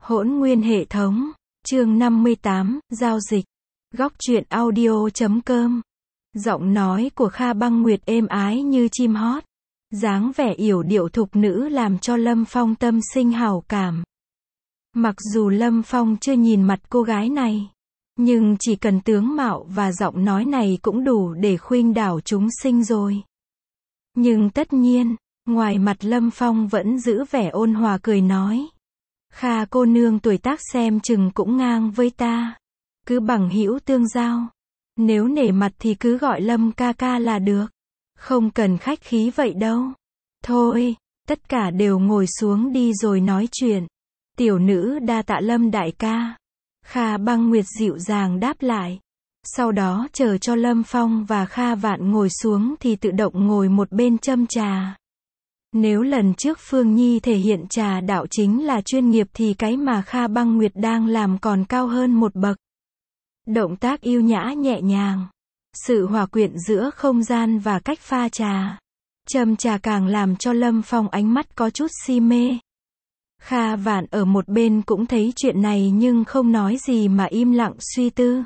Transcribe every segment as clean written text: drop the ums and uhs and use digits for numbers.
Hỗn nguyên hệ thống, chương 58, giao dịch. Góc truyện audio.com. Giọng nói của Kha Băng Nguyệt êm ái như chim hót. Dáng vẻ yểu điệu thục nữ làm cho Lâm Phong tâm sinh hảo cảm. Mặc dù Lâm Phong chưa nhìn mặt cô gái này, nhưng chỉ cần tướng mạo và giọng nói này cũng đủ để khuynh đảo chúng sinh rồi. Nhưng tất nhiên, ngoài mặt Lâm Phong vẫn giữ vẻ ôn hòa cười nói. Kha cô nương tuổi tác xem chừng cũng ngang với ta. Cứ bằng hữu tương giao. Nếu nể mặt thì cứ gọi Lâm ca ca là được. Không cần khách khí vậy đâu. Thôi, tất cả đều ngồi xuống đi rồi nói chuyện. Tiểu nữ đa tạ Lâm đại ca. Kha Băng Nguyệt dịu dàng đáp lại. Sau đó chờ cho Lâm Phong và Kha Vạn ngồi xuống thì tự động ngồi một bên châm trà. Nếu lần trước Phương Nhi thể hiện trà đạo chính là chuyên nghiệp thì cái mà Kha Băng Nguyệt đang làm còn cao hơn một bậc. Động tác yêu nhã nhẹ nhàng. Sự hòa quyện giữa không gian và cách pha trà. Châm trà càng làm cho Lâm Phong ánh mắt có chút si mê. Kha Vạn ở một bên cũng thấy chuyện này nhưng không nói gì mà im lặng suy tư.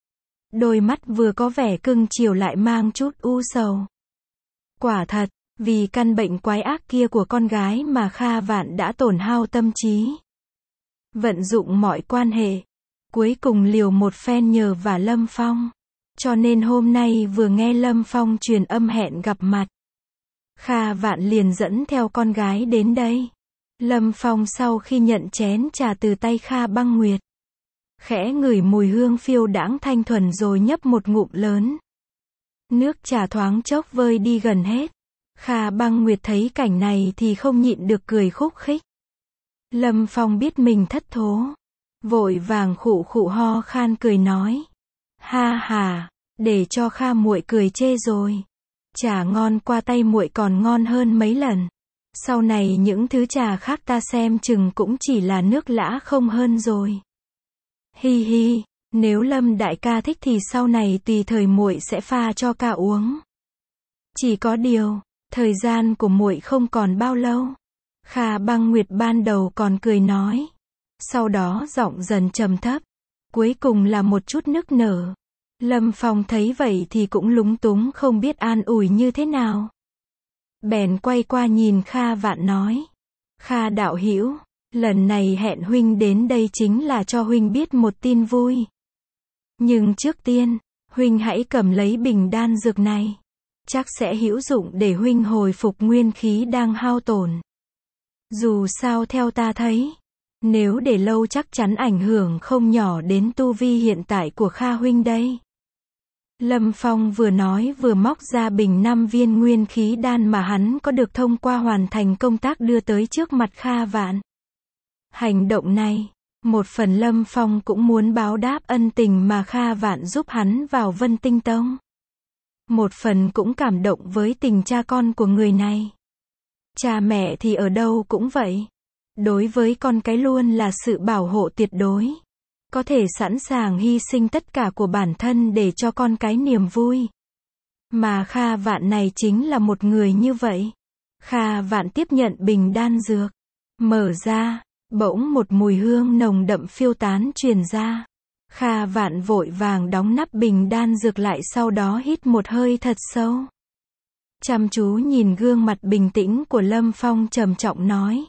Đôi mắt vừa có vẻ cưng chiều lại mang chút u sầu. Quả thật, vì căn bệnh quái ác kia của con gái mà Kha Vạn đã tổn hao tâm trí. Vận dụng mọi quan hệ. Cuối cùng liều một phen nhờ vả Lâm Phong. Cho nên hôm nay vừa nghe Lâm Phong truyền âm hẹn gặp mặt. Kha Vạn liền dẫn theo con gái đến đây. Lâm Phong sau khi nhận chén trà từ tay Kha Băng Nguyệt. Khẽ ngửi mùi hương phiêu đãng thanh thuần rồi nhấp một ngụm lớn. Nước trà thoáng chốc vơi đi gần hết. Kha Băng Nguyệt thấy cảnh này thì không nhịn được cười khúc khích. Lâm Phong biết mình thất thố. Vội vàng khụ khụ ho khan cười nói. Ha ha, để cho Kha muội cười chê rồi. Trà ngon qua tay muội còn ngon hơn mấy lần. Sau này những thứ trà khác ta xem chừng cũng chỉ là nước lã không hơn rồi. Hi hi, nếu Lâm đại ca thích thì sau này tùy thời muội sẽ pha cho ca uống. Chỉ có điều, thời gian của muội không còn bao lâu. Kha Băng Nguyệt ban đầu còn cười nói. Sau đó giọng dần trầm thấp. Cuối cùng là một chút nức nở. Lâm Phong thấy vậy thì cũng lúng túng không biết an ủi như thế nào. Bèn quay qua nhìn Kha Vạn nói. Kha đạo hữu, lần này hẹn huynh đến đây chính là cho huynh biết một tin vui. Nhưng trước tiên, huynh hãy cầm lấy bình đan dược này. Chắc sẽ hữu dụng để huynh hồi phục nguyên khí đang hao tổn. Dù sao theo ta thấy, nếu để lâu chắc chắn ảnh hưởng không nhỏ đến tu vi hiện tại của Kha huynh đây. Lâm Phong vừa nói vừa móc ra bình 5 viên nguyên khí đan mà hắn có được thông qua hoàn thành công tác đưa tới trước mặt Kha Vạn. Hành động này, một phần Lâm Phong cũng muốn báo đáp ân tình mà Kha Vạn giúp hắn vào Vân Tinh Tông. Một phần cũng cảm động với tình cha con của người này. Cha mẹ thì ở đâu cũng vậy. Đối với con cái luôn là sự bảo hộ tuyệt đối. Có thể sẵn sàng hy sinh tất cả của bản thân để cho con cái niềm vui. Mà Kha Vạn này chính là một người như vậy. Kha Vạn tiếp nhận bình đan dược. Mở ra, bỗng một mùi hương nồng đậm phiêu tán truyền ra. Kha Vạn vội vàng đóng nắp bình đan dược lại sau đó hít một hơi thật sâu. Chăm chú nhìn gương mặt bình tĩnh của Lâm Phong trầm trọng nói.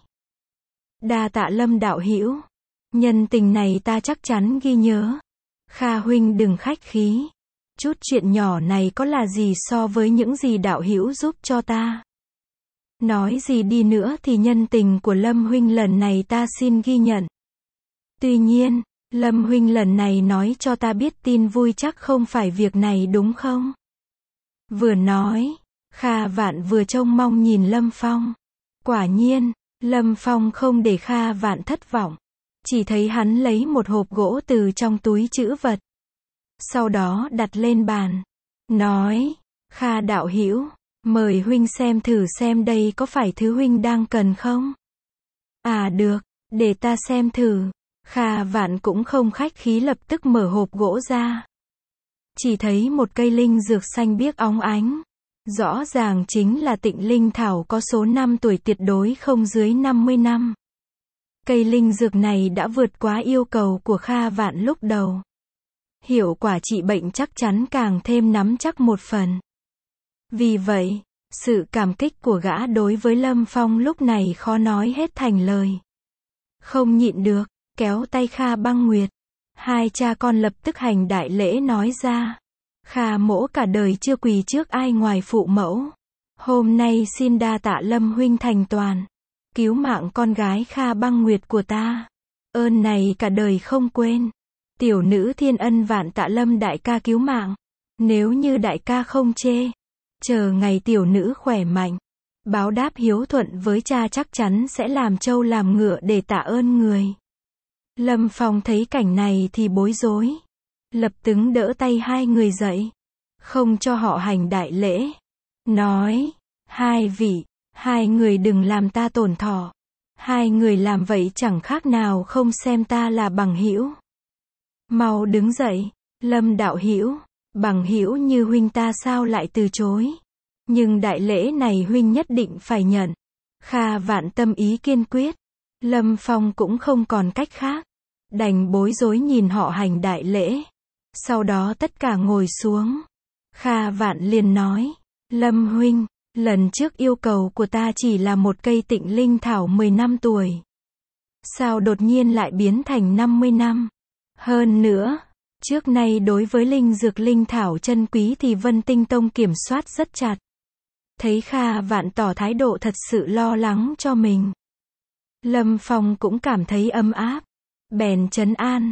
Đa tạ Lâm đạo hữu. Nhân tình này ta chắc chắn ghi nhớ. Kha huynh đừng khách khí. Chút chuyện nhỏ này có là gì so với những gì đạo hữu giúp cho ta. Nói gì đi nữa thì nhân tình của Lâm huynh lần này ta xin ghi nhận. Tuy nhiên, Lâm huynh lần này nói cho ta biết tin vui chắc không phải việc này đúng không? Vừa nói, Kha Vạn vừa trông mong nhìn Lâm Phong. Quả nhiên, Lâm Phong không để Kha Vạn thất vọng. Chỉ thấy hắn lấy một hộp gỗ từ trong túi trữ vật. Sau đó đặt lên bàn. Nói, Kha đạo hữu, mời huynh xem thử xem đây có phải thứ huynh đang cần không? À được, để ta xem thử. Kha Vạn cũng không khách khí lập tức mở hộp gỗ ra. Chỉ thấy một cây linh dược xanh biếc óng ánh. Rõ ràng chính là Tịnh Linh Thảo có số năm tuổi tuyệt đối không dưới 50 năm. Cây linh dược này đã vượt quá yêu cầu của Kha Vạn lúc đầu. Hiệu quả trị bệnh chắc chắn càng thêm nắm chắc một phần. Vì vậy, sự cảm kích của gã đối với Lâm Phong lúc này khó nói hết thành lời. Không nhịn được, kéo tay Kha Băng Nguyệt. Hai cha con lập tức hành đại lễ nói ra. Kha mỗ cả đời chưa quỳ trước ai ngoài phụ mẫu. Hôm nay xin đa tạ Lâm huynh thành toàn. Cứu mạng con gái Kha Băng Nguyệt của ta. Ơn này cả đời không quên. Tiểu nữ thiên ân vạn tạ Lâm đại ca cứu mạng. Nếu như đại ca không chê, chờ ngày tiểu nữ khỏe mạnh, báo đáp hiếu thuận với cha chắc chắn sẽ làm trâu làm ngựa để tạ ơn người. Lâm Phong thấy cảnh này thì bối rối. Lập tức đỡ tay hai người dậy. Không cho họ hành đại lễ. Nói, hai vị, hai người đừng làm ta tổn thọ. Hai người làm vậy chẳng khác nào không xem ta là bằng hữu. Mau đứng dậy, Lâm đạo hữu, bằng hữu như huynh ta sao lại từ chối. Nhưng đại lễ này huynh nhất định phải nhận. Kha Vạn tâm ý kiên quyết. Lâm Phong cũng không còn cách khác. Đành bối rối nhìn họ hành đại lễ. Sau đó tất cả ngồi xuống. Kha Vạn liền nói, Lâm huynh, lần trước yêu cầu của ta chỉ là một cây tịnh linh thảo 10 năm tuổi. Sao đột nhiên lại biến thành 50 năm? Hơn nữa, trước nay đối với linh dược linh thảo chân quý thì Vân Tinh Tông kiểm soát rất chặt. Thấy Kha Vạn tỏ thái độ thật sự lo lắng cho mình. Lâm Phong cũng cảm thấy ấm áp. Bèn trấn an,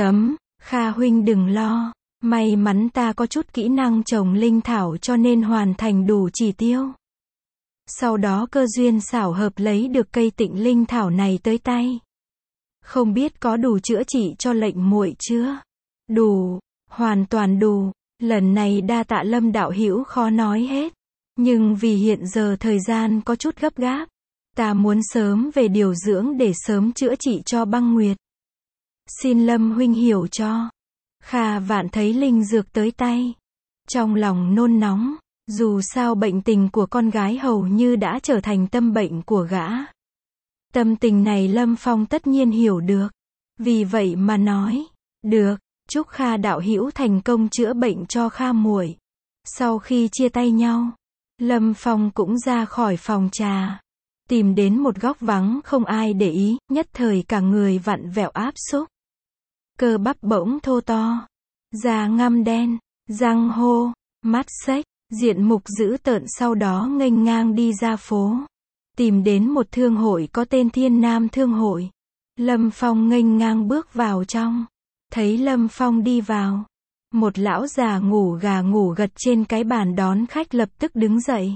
Kha huynh đừng lo. May mắn ta có chút kỹ năng trồng linh thảo cho nên hoàn thành đủ chỉ tiêu. Sau đó cơ duyên xảo hợp lấy được cây tịnh linh thảo này tới tay. Không biết có đủ chữa trị cho lệnh muội chưa? Đủ, hoàn toàn đủ. Lần này đa tạ Lâm đạo hữu khó nói hết. Nhưng vì hiện giờ thời gian có chút gấp gáp, ta muốn sớm về điều dưỡng để sớm chữa trị cho Băng Nguyệt. Xin Lâm huynh hiểu cho. Kha Vạn thấy linh dược tới tay. Trong lòng nôn nóng, dù sao bệnh tình của con gái hầu như đã trở thành tâm bệnh của gã. Tâm tình này Lâm Phong tất nhiên hiểu được. Vì vậy mà nói, được, chúc Kha đạo hữu thành công chữa bệnh cho Kha muội. Sau khi chia tay nhau, Lâm Phong cũng ra khỏi phòng trà. Tìm đến một góc vắng không ai để ý, nhất thời cả người vặn vẹo áp xúc. Cơ bắp bỗng thô to, da ngăm đen, răng hô, mắt xếch, diện mục dữ tợn, sau đó nghênh ngang đi ra phố. Tìm đến một thương hội có tên Thiên Nam Thương Hội. Lâm Phong nghênh ngang bước vào trong. Thấy Lâm Phong đi vào, một lão già ngủ gà ngủ gật trên cái bàn đón khách lập tức đứng dậy.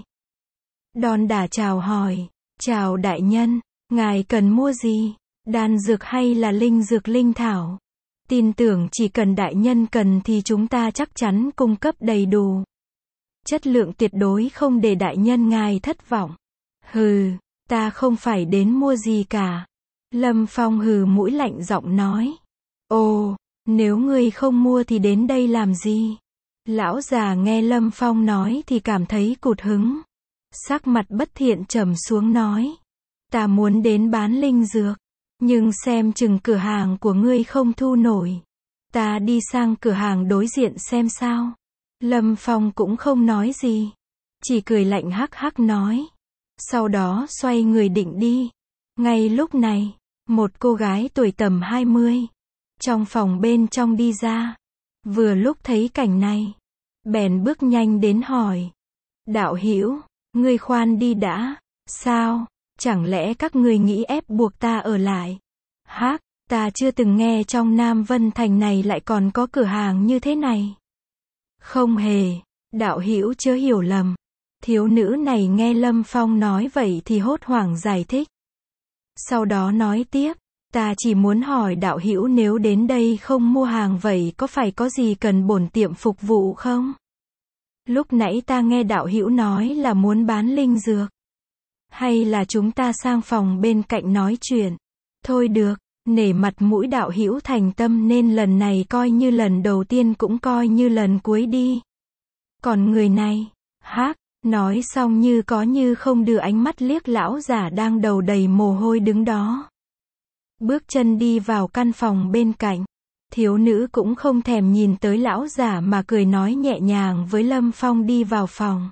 Đon đả chào hỏi, chào đại nhân, ngài cần mua gì? Đan dược hay là linh dược linh thảo? Tin tưởng chỉ cần đại nhân cần thì chúng ta chắc chắn cung cấp đầy đủ. Chất lượng tuyệt đối không để đại nhân ngài thất vọng. Hừ, ta không phải đến mua gì cả. Lâm Phong hừ mũi lạnh giọng nói. Ồ, nếu ngươi không mua thì đến đây làm gì? Lão già nghe Lâm Phong nói thì cảm thấy cụt hứng. Sắc mặt bất thiện trầm xuống nói. Ta muốn đến bán linh dược. Nhưng xem chừng cửa hàng của ngươi không thu nổi. Ta đi sang cửa hàng đối diện xem sao. Lâm Phong cũng không nói gì. Chỉ cười lạnh hắc hắc nói. Sau đó xoay người định đi. Ngay lúc này, một cô gái tuổi tầm 20. Trong phòng bên trong đi ra. Vừa lúc thấy cảnh này. Bèn bước nhanh đến hỏi. Đạo hữu, ngươi khoan đi đã. Sao? Chẳng lẽ các ngươi nghĩ ép buộc ta ở lại? Hắc, ta chưa từng nghe trong Nam Vân Thành này lại còn có cửa hàng như thế này. Không hề, đạo hữu chớ hiểu lầm. Thiếu nữ này nghe Lâm Phong nói vậy thì hốt hoảng giải thích. Sau đó nói tiếp, ta chỉ muốn hỏi đạo hữu nếu đến đây không mua hàng vậy có phải có gì cần bổn tiệm phục vụ không? Lúc nãy ta nghe đạo hữu nói là muốn bán linh dược. Hay là chúng ta sang phòng bên cạnh nói chuyện? Thôi được, nể mặt mũi đạo hữu thành tâm nên lần này coi như lần đầu tiên cũng coi như lần cuối đi. Còn người này, hắc, nói xong như có như không đưa ánh mắt liếc lão giả đang đầu đầy mồ hôi đứng đó. bước chân đi vào căn phòng bên cạnh. Thiếu nữ cũng không thèm nhìn tới lão giả mà cười nói nhẹ nhàng với Lâm Phong đi vào phòng.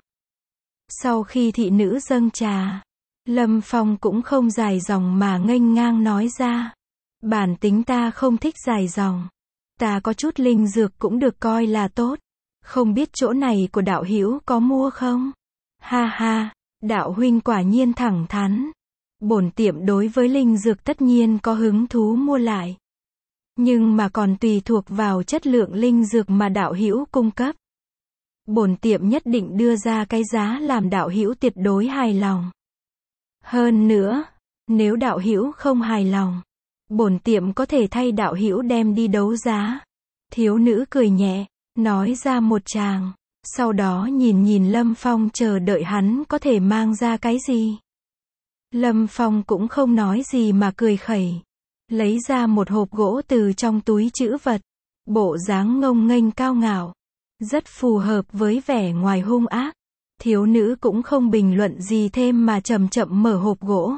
Sau khi thị nữ dâng trà, Lâm Phong cũng không dài dòng mà nghênh ngang nói ra. Bản tính ta không thích dài dòng. Ta có chút linh dược cũng được coi là tốt. Không biết chỗ này của đạo hữu có mua không? Ha ha, đạo huynh quả nhiên thẳng thắn. Bổn tiệm đối với linh dược tất nhiên có hứng thú mua lại. Nhưng mà còn tùy thuộc vào chất lượng linh dược mà đạo hữu cung cấp. Bổn tiệm nhất định đưa ra cái giá làm đạo hữu tuyệt đối hài lòng. Hơn nữa, nếu đạo hữu không hài lòng, bổn tiệm có thể thay đạo hữu đem đi đấu giá. Thiếu nữ cười nhẹ, nói ra một tràng, sau đó nhìn nhìn Lâm Phong chờ đợi hắn có thể mang ra cái gì. Lâm Phong cũng không nói gì mà cười khẩy, lấy ra một hộp gỗ từ trong túi trữ vật, bộ dáng ngông nghênh cao ngạo, rất phù hợp với vẻ ngoài hung ác. Thiếu nữ cũng không bình luận gì thêm mà chậm chậm mở hộp gỗ.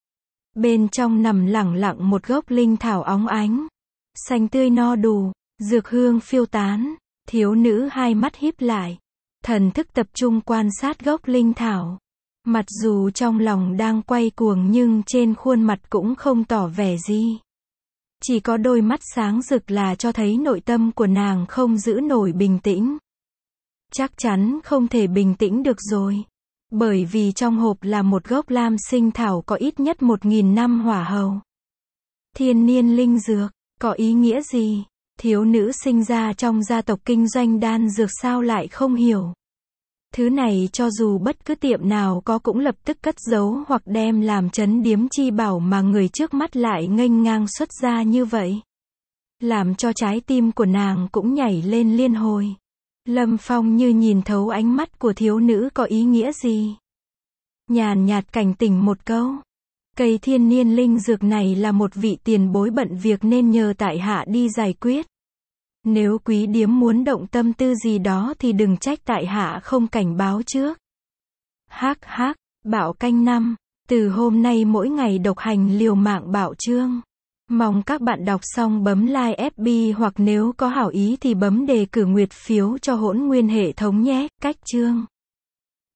Bên trong nằm lẳng lặng một gốc linh thảo óng ánh, xanh tươi no đủ, dược hương phiêu tán. Thiếu nữ hai mắt híp lại, thần thức tập trung quan sát gốc linh thảo. Mặc dù trong lòng đang quay cuồng nhưng trên khuôn mặt cũng không tỏ vẻ gì. Chỉ có đôi mắt sáng rực là cho thấy nội tâm của nàng không giữ nổi bình tĩnh. Chắc chắn không thể bình tĩnh được rồi. Bởi vì trong hộp là một gốc lam sinh thảo có ít nhất 1000 năm hỏa hầu. Thiên niên linh dược, có ý nghĩa gì? Thiếu nữ sinh ra trong gia tộc kinh doanh đan dược sao lại không hiểu. Thứ này cho dù bất cứ tiệm nào có cũng lập tức cất giấu hoặc đem làm trấn điếm chi bảo mà người trước mắt lại nghênh ngang xuất ra như vậy. Làm cho trái tim của nàng cũng nhảy lên liên hồi. Lâm Phong như nhìn thấu ánh mắt của thiếu nữ có ý nghĩa gì. Nhàn nhạt cảnh tỉnh một câu. Cây thiên niên linh dược này là một vị tiền bối bận việc nên nhờ tại hạ đi giải quyết. Nếu quý điếm muốn động tâm tư gì đó thì đừng trách tại hạ không cảnh báo trước. Hắc hắc, Bảo Canh 5, từ hôm nay mỗi ngày độc hành liều mạng bảo chương. Mong các bạn đọc xong bấm like FB hoặc nếu có hảo ý thì bấm đề cử nguyệt phiếu cho Hỗn Nguyên hệ thống nhé. Cách chương